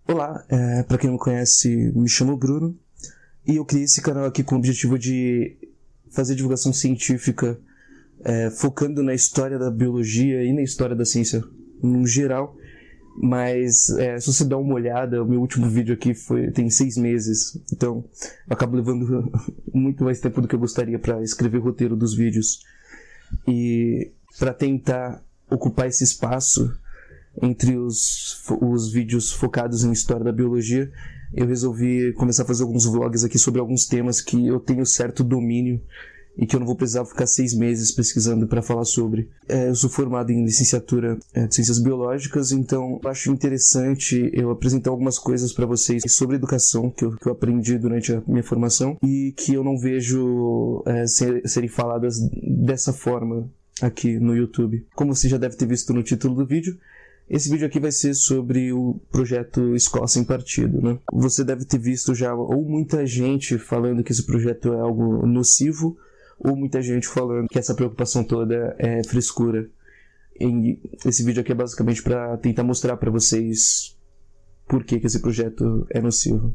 Olá, para quem não me conhece, me chamo Bruno e eu criei esse canal aqui com o objetivo de fazer divulgação científica, focando na história da biologia e na história da ciência no geral. Mas se você dar uma olhada, o meu último vídeo aqui tem 6 meses, então eu acabo levando muito mais tempo do que eu gostaria para escrever o roteiro dos vídeos. E para tentar ocupar esse espaço entre os vídeos focados em história da biologia, eu resolvi começar a fazer alguns vlogs aqui sobre alguns temas que eu tenho certo domínio e que eu não vou precisar ficar 6 meses pesquisando para falar sobre. Eu sou formado em licenciatura de Ciências Biológicas, então eu acho interessante eu apresentar algumas coisas para vocês sobre educação que eu aprendi durante a minha formação e que eu não vejo serem faladas dessa forma aqui no YouTube. Como você já deve ter visto no título do vídeo, esse vídeo aqui vai ser sobre o projeto Escola Sem Partido, né? Você deve ter visto já ou muita gente falando que esse projeto é algo nocivo, ou muita gente falando que essa preocupação toda é frescura. E esse vídeo aqui é basicamente para tentar mostrar para vocês por que esse projeto é nocivo.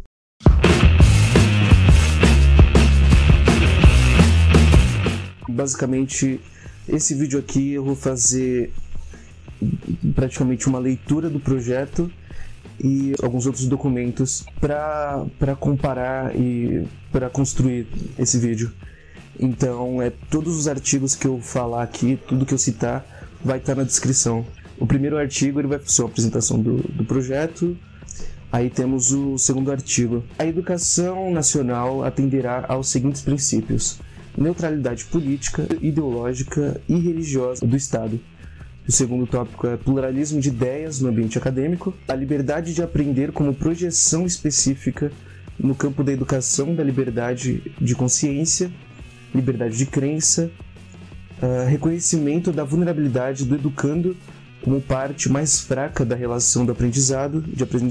Basicamente, esse vídeo aqui eu vou fazer praticamente uma leitura do projeto e alguns outros documentos para comparar e para construir esse vídeo. Então, todos os artigos que eu falar aqui, tudo que eu citar, vai estar na descrição. O primeiro artigo ele vai ser uma apresentação do projeto. Aí temos o segundo artigo. A educação nacional atenderá aos seguintes princípios: neutralidade política, ideológica e religiosa do Estado. O segundo tópico é pluralismo de ideias no ambiente acadêmico, a liberdade de aprender como projeção específica no campo da educação da liberdade de consciência, liberdade de crença, reconhecimento da vulnerabilidade do educando como parte mais fraca da relação de aprendizado,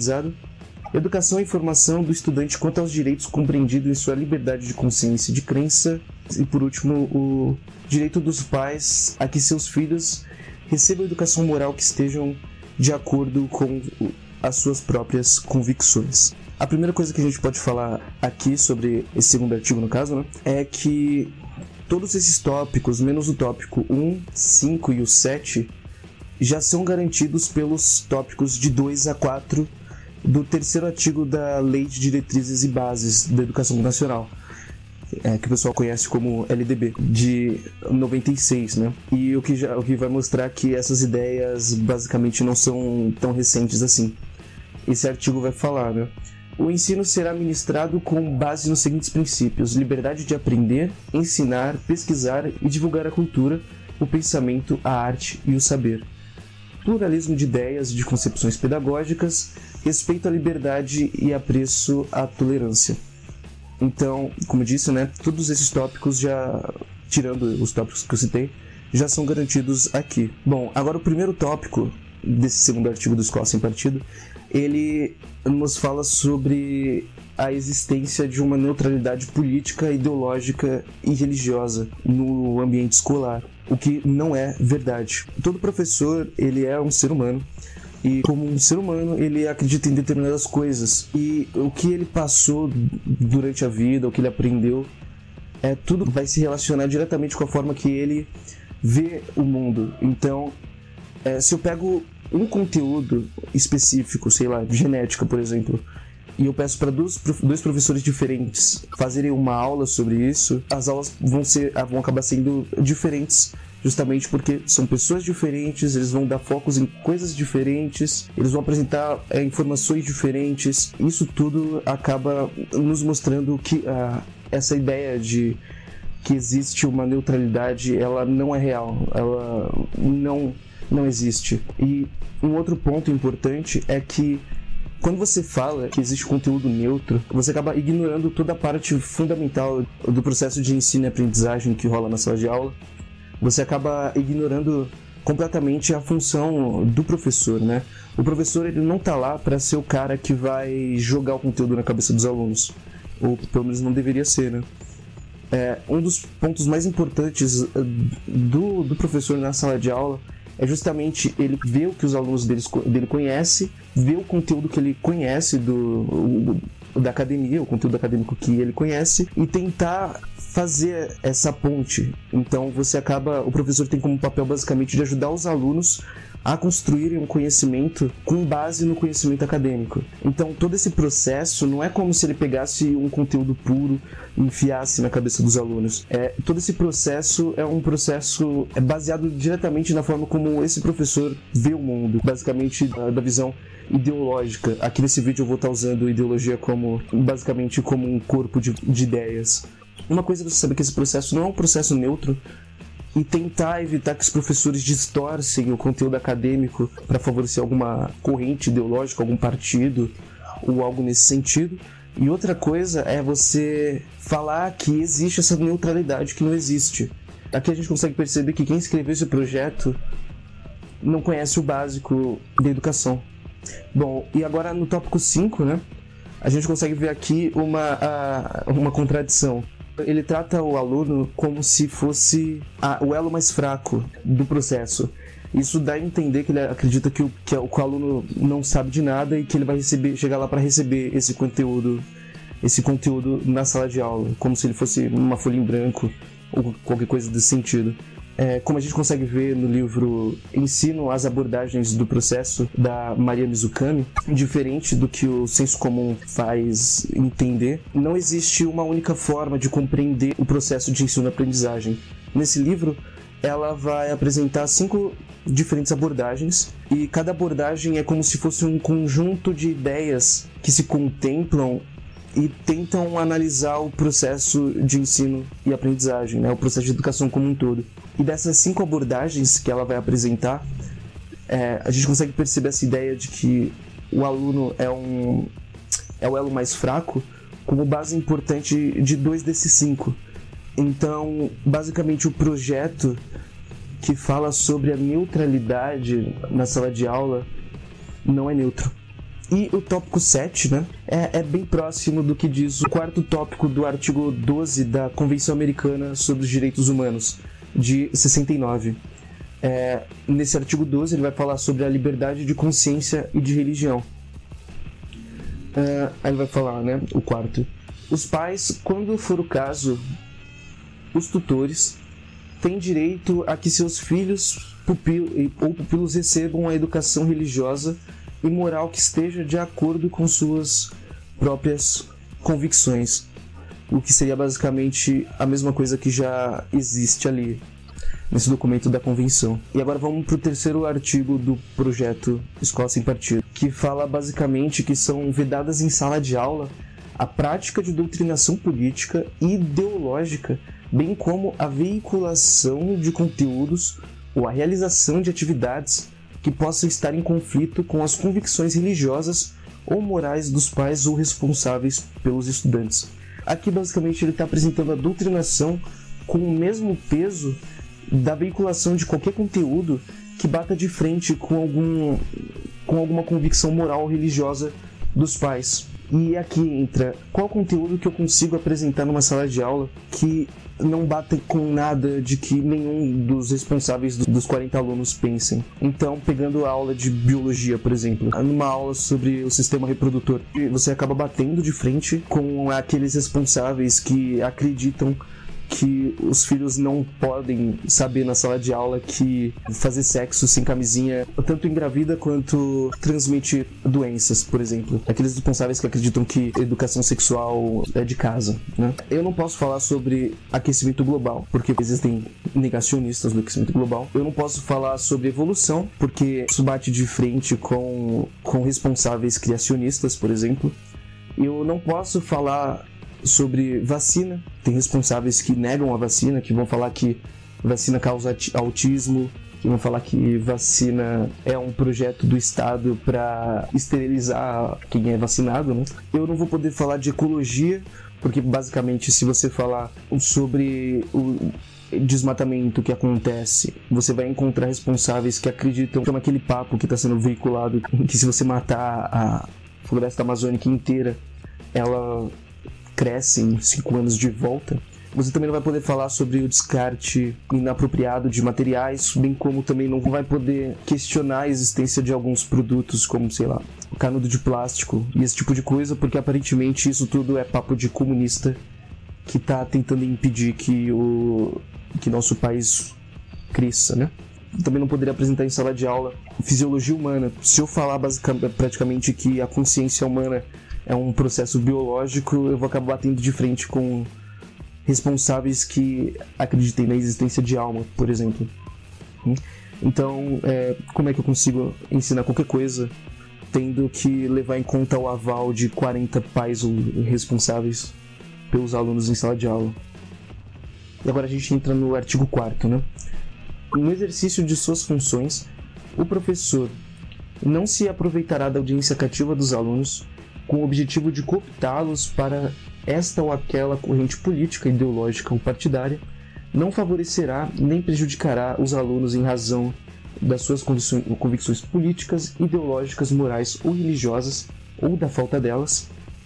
educação e informação do estudante quanto aos direitos compreendidos em sua liberdade de consciência e de crença, e por último, o direito dos pais a que seus filhos recebam educação moral que estejam de acordo com as suas próprias convicções. A primeira coisa que a gente pode falar aqui sobre esse segundo artigo, no caso, né, é que todos esses tópicos, menos o tópico 1, 5 e o 7, já são garantidos pelos tópicos de 2 a 4 do terceiro artigo da Lei de Diretrizes e Bases da Educação Nacional, que o pessoal conhece como LDB, de 96, né? E o que vai mostrar que essas ideias basicamente não são tão recentes assim. Esse artigo vai falar, né? O ensino será ministrado com base nos seguintes princípios: liberdade de aprender, ensinar, pesquisar e divulgar a cultura, o pensamento, a arte e o saber. Pluralismo de ideias e de concepções pedagógicas, respeito à liberdade e apreço à tolerância. Então, como eu disse, né, todos esses tópicos, já tirando os tópicos que eu citei, já são garantidos aqui. Bom, agora o primeiro tópico desse segundo artigo do Escola Sem Partido, ele nos fala sobre a existência de uma neutralidade política, ideológica e religiosa no ambiente escolar, o que não é verdade. Todo professor, ele é um ser humano, e como um ser humano, ele acredita em determinadas coisas. E o que ele passou durante a vida, o que ele aprendeu, tudo vai se relacionar diretamente com a forma que ele vê o mundo. Então, se eu pego um conteúdo específico, sei lá, genética, por exemplo, e eu peço para dois professores diferentes fazerem uma aula sobre isso, as aulas vão acabar sendo diferentes, justamente porque são pessoas diferentes, eles vão dar focos em coisas diferentes, eles vão apresentar informações diferentes. Isso tudo acaba nos mostrando que essa ideia de que existe uma neutralidade, ela não é real, ela não existe. E um outro ponto importante é que quando você fala que existe conteúdo neutro, você acaba ignorando toda a parte fundamental do processo de ensino e aprendizagem que rola na sala de aula. Você acaba ignorando completamente a função do professor, né? O professor, ele não tá lá para ser o cara que vai jogar o conteúdo na cabeça dos alunos, ou pelo menos não deveria ser, né? Um dos pontos mais importantes do professor na sala de aula é justamente ele ver o que os alunos dele conhecem, ver o conteúdo que ele conhece da academia, o conteúdo acadêmico que ele conhece, e tentar fazer essa ponte. Então o professor tem como papel basicamente de ajudar os alunos a construírem um conhecimento com base no conhecimento acadêmico. Então todo esse processo não é como se ele pegasse um conteúdo puro e enfiasse na cabeça dos alunos. Todo esse processo é um processo baseado diretamente na forma como esse professor vê o mundo, basicamente da visão ideológica. Aqui nesse vídeo eu vou estar usando ideologia basicamente como um corpo de ideias. Uma coisa é você saber que esse processo não é um processo neutro, e tentar evitar que os professores distorcem o conteúdo acadêmico para favorecer alguma corrente ideológica, algum partido ou algo nesse sentido. E outra coisa é você falar que existe essa neutralidade que não existe. Aqui a gente consegue perceber que quem escreveu esse projeto não conhece o básico da educação. Bom, e agora no tópico 5, né, a gente consegue ver aqui uma contradição. Ele trata o aluno como se fosse o elo mais fraco do processo. Isso dá a entender que ele acredita que o aluno não sabe de nada e que ele vai chegar lá para receber esse conteúdo na sala de aula, como se ele fosse uma folha em branco ou qualquer coisa desse sentido. Como a gente consegue ver no livro Ensino as Abordagens do Processo, da Maria Mizukami, diferente do que o senso comum faz entender, não existe uma única forma de compreender o processo de ensino-aprendizagem. Nesse livro, ela vai apresentar 5 diferentes abordagens, e cada abordagem é como se fosse um conjunto de ideias que se contemplam e tentam analisar o processo de ensino e aprendizagem, né? O processo de educação como um todo. E dessas 5 abordagens que ela vai apresentar, a gente consegue perceber essa ideia de que o aluno é o elo mais fraco como base importante de 2 desses 5. Então, basicamente, o projeto que fala sobre a neutralidade na sala de aula não é neutro. E o tópico 7, né, é bem próximo do que diz o 4º tópico do artigo 12 da Convenção Americana sobre os Direitos Humanos, de 69. Nesse artigo 12 ele vai falar sobre a liberdade de consciência e de religião. Aí ele vai falar, né, o 4º. Os pais, quando for o caso, os tutores, têm direito a que seus filhos ou pupilos recebam a educação religiosa e moral que esteja de acordo com suas próprias convicções. O que seria basicamente a mesma coisa que já existe ali nesse documento da convenção. E agora vamos para o 3º artigo do projeto Escola Sem Partido, que fala basicamente que são vedadas em sala de aula a prática de doutrinação política e ideológica, bem como a veiculação de conteúdos ou a realização de atividades que possam estar em conflito com as convicções religiosas ou morais dos pais ou responsáveis pelos estudantes. Aqui, basicamente, ele está apresentando a doutrinação com o mesmo peso da veiculação de qualquer conteúdo que bata de frente com alguma convicção moral ou religiosa dos pais. E aqui entra qual conteúdo que eu consigo apresentar numa sala de aula que não bata com nada de que nenhum dos responsáveis dos 40 alunos pensem. Então, pegando a aula de biologia, por exemplo, numa aula sobre o sistema reprodutor, você acaba batendo de frente com aqueles responsáveis que acreditam que os filhos não podem saber na sala de aula que fazer sexo sem camisinha tanto engravida quanto transmite doenças, por exemplo. Aqueles responsáveis que acreditam que educação sexual é de casa, né? Eu não posso falar sobre aquecimento global, porque existem negacionistas do aquecimento global. Eu não posso falar sobre evolução, porque isso bate de frente com responsáveis criacionistas, por exemplo. Eu não posso falar sobre vacina. Tem responsáveis que negam a vacina, que vão falar que vacina causa autismo, que vão falar que vacina é um projeto do Estado para esterilizar quem é vacinado, né? Eu não vou poder falar de ecologia, porque basicamente se você falar sobre o desmatamento que acontece, você vai encontrar responsáveis que acreditam naquele papo que está sendo veiculado, que se você matar a floresta amazônica inteira, ela cresce em 5 anos de volta. Você também não vai poder falar sobre o descarte inapropriado de materiais, bem como também não vai poder questionar a existência de alguns produtos, como, sei lá, canudo de plástico e esse tipo de coisa, porque aparentemente isso tudo é papo de comunista que está tentando impedir que nosso país cresça, né? Também não poderia apresentar em sala de aula fisiologia humana. Se eu falar praticamente que a consciência humana é um processo biológico, eu vou acabar batendo de frente com responsáveis que acreditem na existência de alma, por exemplo. Então, como é que eu consigo ensinar qualquer coisa tendo que levar em conta o aval de 40 pais responsáveis pelos alunos em sala de aula? E agora a gente entra no artigo 4º, né? No exercício de suas funções, o professor não se aproveitará da audiência cativa dos alunos com o objetivo de cooptá-los para esta ou aquela corrente política, ideológica ou partidária, não favorecerá nem prejudicará os alunos em razão das suas convicções políticas, ideológicas, morais ou religiosas, ou da falta delas,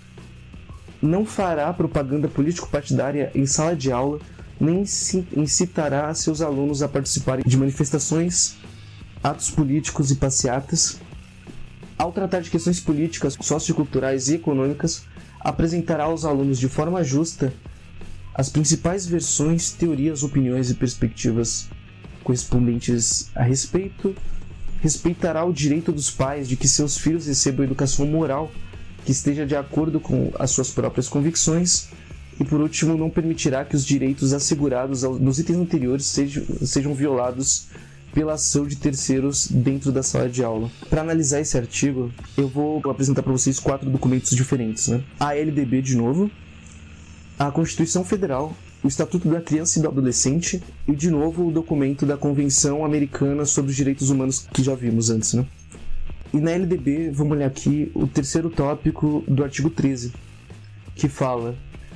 não fará propaganda político-partidária em sala de aula, nem incitará seus alunos a participarem de manifestações, atos políticos e passeatas. Ao tratar de questões políticas, socioculturais e econômicas, apresentará aos alunos de forma justa as principais versões, teorias, opiniões e perspectivas correspondentes a respeito, respeitará o direito dos pais de que seus filhos recebam educação moral que esteja de acordo com as suas próprias convicções e, por último, não permitirá que os direitos assegurados nos itens anteriores sejam violados pela ação de terceiros dentro da sala de aula. Para analisar esse artigo, eu vou apresentar para vocês 4 documentos diferentes, né? A LDB, de novo, a Constituição Federal, o Estatuto da Criança e do Adolescente e, de novo, o documento da Convenção Americana sobre os Direitos Humanos que já vimos antes, né? E na LDB, vamos olhar aqui o terceiro tópico do artigo 13, que fala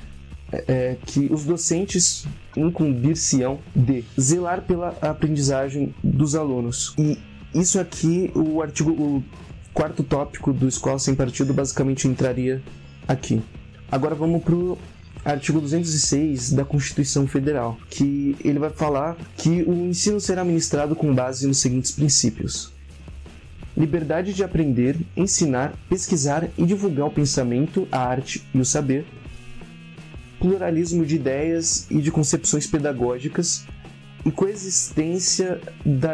que os docentes incumbir-se-ão de zelar pela aprendizagem dos alunos. E isso aqui, o quarto tópico do Escola Sem Partido basicamente entraria aqui. Agora vamos para o artigo 206 da Constituição Federal, que ele vai falar que o ensino será ministrado com base nos seguintes princípios: liberdade de aprender, ensinar, pesquisar e divulgar o pensamento, a arte e o saber, pluralismo de ideias e de concepções pedagógicas e coexistência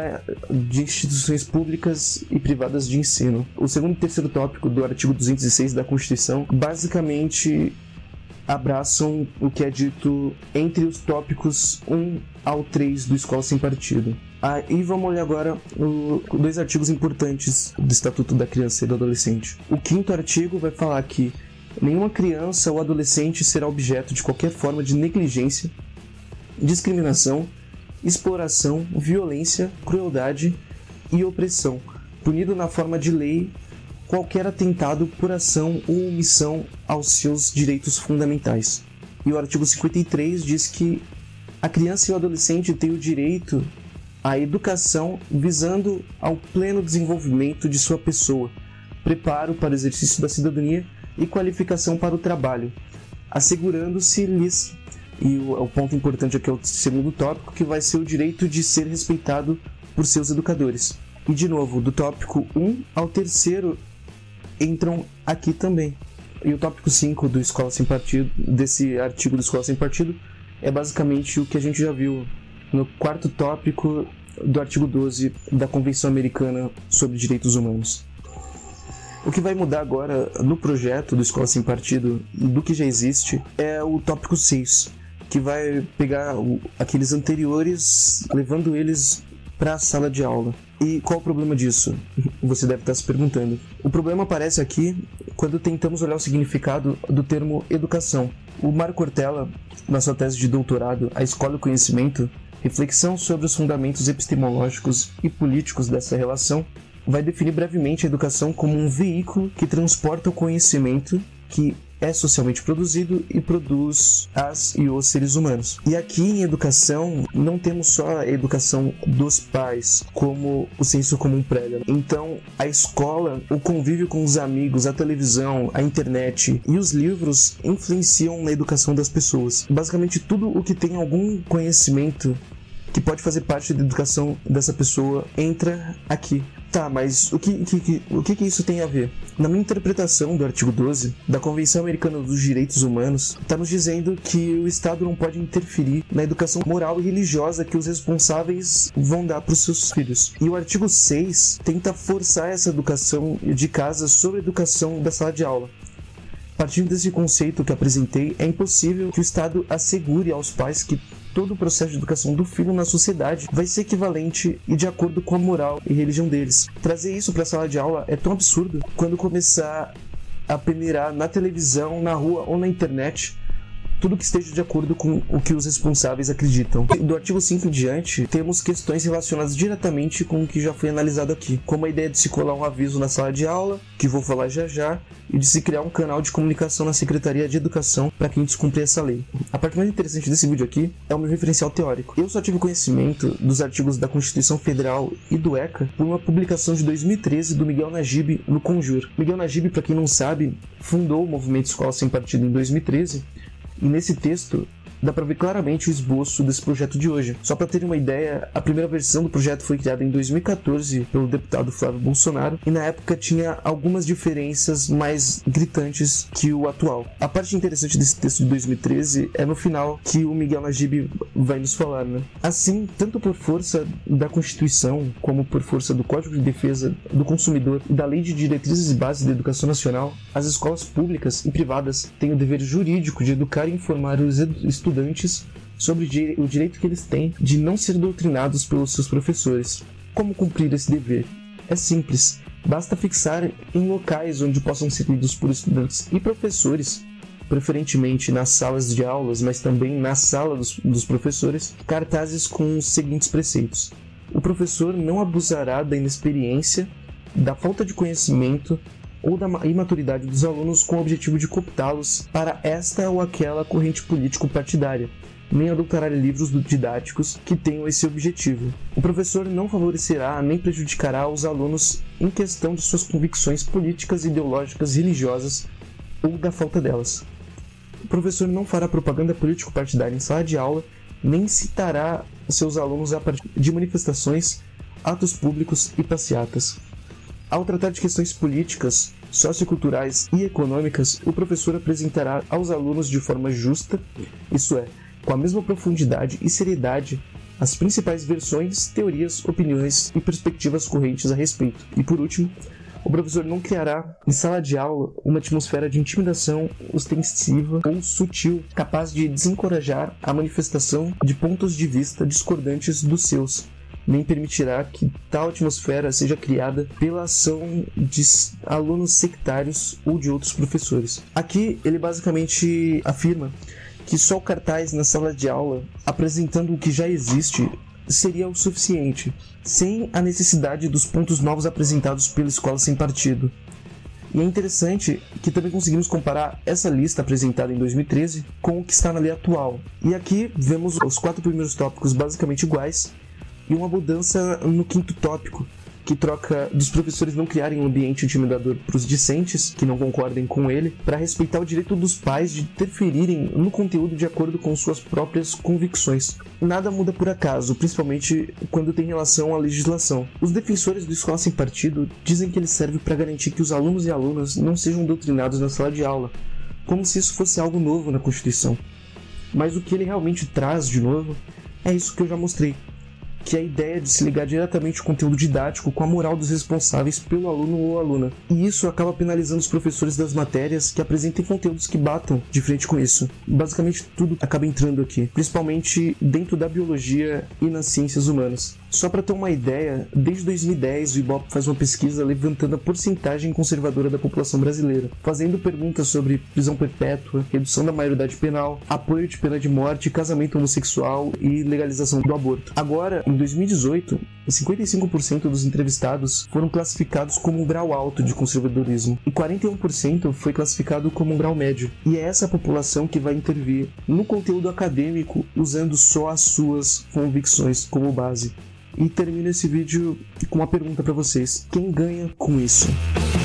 de instituições públicas e privadas de ensino. O segundo e terceiro tópico do artigo 206 da Constituição basicamente abraçam o que é dito entre os tópicos 1 ao 3 do Escola Sem Partido. E vamos olhar agora dois artigos importantes do Estatuto da Criança e do Adolescente. O 5º artigo vai falar que nenhuma criança ou adolescente será objeto de qualquer forma de negligência, discriminação, exploração, violência, crueldade e opressão, punido na forma de lei qualquer atentado por ação ou omissão aos seus direitos fundamentais. E o artigo 53 diz que a criança e o adolescente têm o direito à educação visando ao pleno desenvolvimento de sua pessoa, preparo para o exercício da cidadania e qualificação para o trabalho, assegurando-se-lhes, e o ponto importante aqui é o segundo tópico, que vai ser o direito de ser respeitado por seus educadores. E de novo, do tópico 1 ao 3º entram aqui também. E o tópico 5 do Escola Sem Partido, desse artigo do Escola Sem Partido, é basicamente o que a gente já viu no 4º tópico do artigo 12 da Convenção Americana sobre Direitos Humanos. O que vai mudar agora no projeto do Escola Sem Partido, do que já existe, é o tópico 6, que vai pegar aqueles anteriores, levando eles para a sala de aula. E qual o problema disso? Você deve estar se perguntando. O problema aparece aqui quando tentamos olhar o significado do termo educação. O Marco Cortella, na sua tese de doutorado, A Escola e o Conhecimento, reflexão sobre os fundamentos epistemológicos e políticos dessa relação, vai definir brevemente a educação como um veículo que transporta o conhecimento que é socialmente produzido e produz as e os seres humanos. E aqui em educação, não temos só a educação dos pais, como o senso comum prega. Então, a escola, o convívio com os amigos, a televisão, a internet e os livros influenciam na educação das pessoas. Basicamente, tudo o que tem algum conhecimento que pode fazer parte da educação dessa pessoa entra aqui. Tá, mas o que isso tem a ver? Na minha interpretação do artigo 12 da Convenção Americana dos Direitos Humanos, está nos dizendo que o Estado não pode interferir na educação moral e religiosa que os responsáveis vão dar para os seus filhos. E o artigo 6 tenta forçar essa educação de casa sobre a educação da sala de aula. Partindo desse conceito que apresentei, é impossível que o Estado assegure aos pais que todo o processo de educação do filho na sociedade vai ser equivalente e de acordo com a moral e religião deles. Trazer isso para a sala de aula é tão absurdo quando começar a peneirar na televisão, na rua ou na internet tudo que esteja de acordo com o que os responsáveis acreditam. Do artigo 5 em diante, temos questões relacionadas diretamente com o que já foi analisado aqui, como a ideia de se colar um aviso na sala de aula, que vou falar já já, e de se criar um canal de comunicação na Secretaria de Educação para quem descumprir essa lei. A parte mais interessante desse vídeo aqui é o meu referencial teórico. Eu só tive conhecimento dos artigos da Constituição Federal e do ECA por uma publicação de 2013 do Miguel Najib no Conjur. Miguel Najib, para quem não sabe, fundou o movimento Escola Sem Partido em 2013, e nesse texto dá para ver claramente o esboço desse projeto de hoje. Só para terem uma ideia, a primeira versão do projeto foi criada em 2014 pelo deputado Flávio Bolsonaro e na época tinha algumas diferenças mais gritantes que o atual. A parte interessante desse texto de 2013 é no final que o Miguel Najib vai nos falar, né? Assim, tanto por força da Constituição como por força do Código de Defesa do Consumidor e da Lei de Diretrizes e Bases da Educação Nacional, as escolas públicas e privadas têm o dever jurídico de educar e informar os estudantes sobre o direito que eles têm de não ser doutrinados pelos seus professores. Como cumprir esse dever? É simples, basta fixar em locais onde possam ser lidos por estudantes e professores, preferentemente nas salas de aulas, mas também na sala dos professores, cartazes com os seguintes preceitos. O professor não abusará da inexperiência, da falta de conhecimento ou da imaturidade dos alunos com o objetivo de cooptá-los para esta ou aquela corrente político-partidária, nem adulterar livros didáticos que tenham esse objetivo. O professor não favorecerá nem prejudicará os alunos em questão de suas convicções políticas, ideológicas, religiosas ou da falta delas. O professor não fará propaganda político-partidária em sala de aula, nem incitará seus alunos a partir de manifestações, atos públicos e passeatas. Ao tratar de questões políticas, socioculturais e econômicas, o professor apresentará aos alunos de forma justa, isso é, com a mesma profundidade e seriedade, as principais versões, teorias, opiniões e perspectivas correntes a respeito. E por último, o professor não criará em sala de aula uma atmosfera de intimidação ostensiva ou sutil, capaz de desencorajar a manifestação de pontos de vista discordantes dos seus, nem permitirá que tal atmosfera seja criada pela ação de alunos sectários ou de outros professores. Aqui ele basicamente afirma que só o cartaz na sala de aula, apresentando o que já existe, seria o suficiente, sem a necessidade dos pontos novos apresentados pela Escola Sem Partido. E é interessante que também conseguimos comparar essa lista apresentada em 2013 com o que está na lei atual. E aqui vemos os 4 primeiros tópicos basicamente iguais, e uma mudança no 5º tópico, que troca dos professores não criarem um ambiente intimidador para os discentes, que não concordem com ele, para respeitar o direito dos pais de interferirem no conteúdo de acordo com suas próprias convicções. Nada muda por acaso, principalmente quando tem relação à legislação. Os defensores do Escola Sem Partido dizem que ele serve para garantir que os alunos e alunas não sejam doutrinados na sala de aula, como se isso fosse algo novo na Constituição. Mas o que ele realmente traz de novo é isso que eu já mostrei, que é a ideia de se ligar diretamente o conteúdo didático com a moral dos responsáveis pelo aluno ou aluna. E isso acaba penalizando os professores das matérias que apresentem conteúdos que batam de frente com isso. Basicamente tudo acaba entrando aqui, principalmente dentro da biologia e nas ciências humanas. Só para ter uma ideia, desde 2010 o Ibope faz uma pesquisa levantando a porcentagem conservadora da população brasileira, fazendo perguntas sobre prisão perpétua, redução da maioridade penal, apoio de pena de morte, casamento homossexual e legalização do aborto. Agora, em 2018, 55% dos entrevistados foram classificados como um grau alto de conservadorismo e 41% foi classificado como um grau médio. E é essa população que vai intervir no conteúdo acadêmico usando só as suas convicções como base. E termino esse vídeo com uma pergunta para vocês: quem ganha com isso?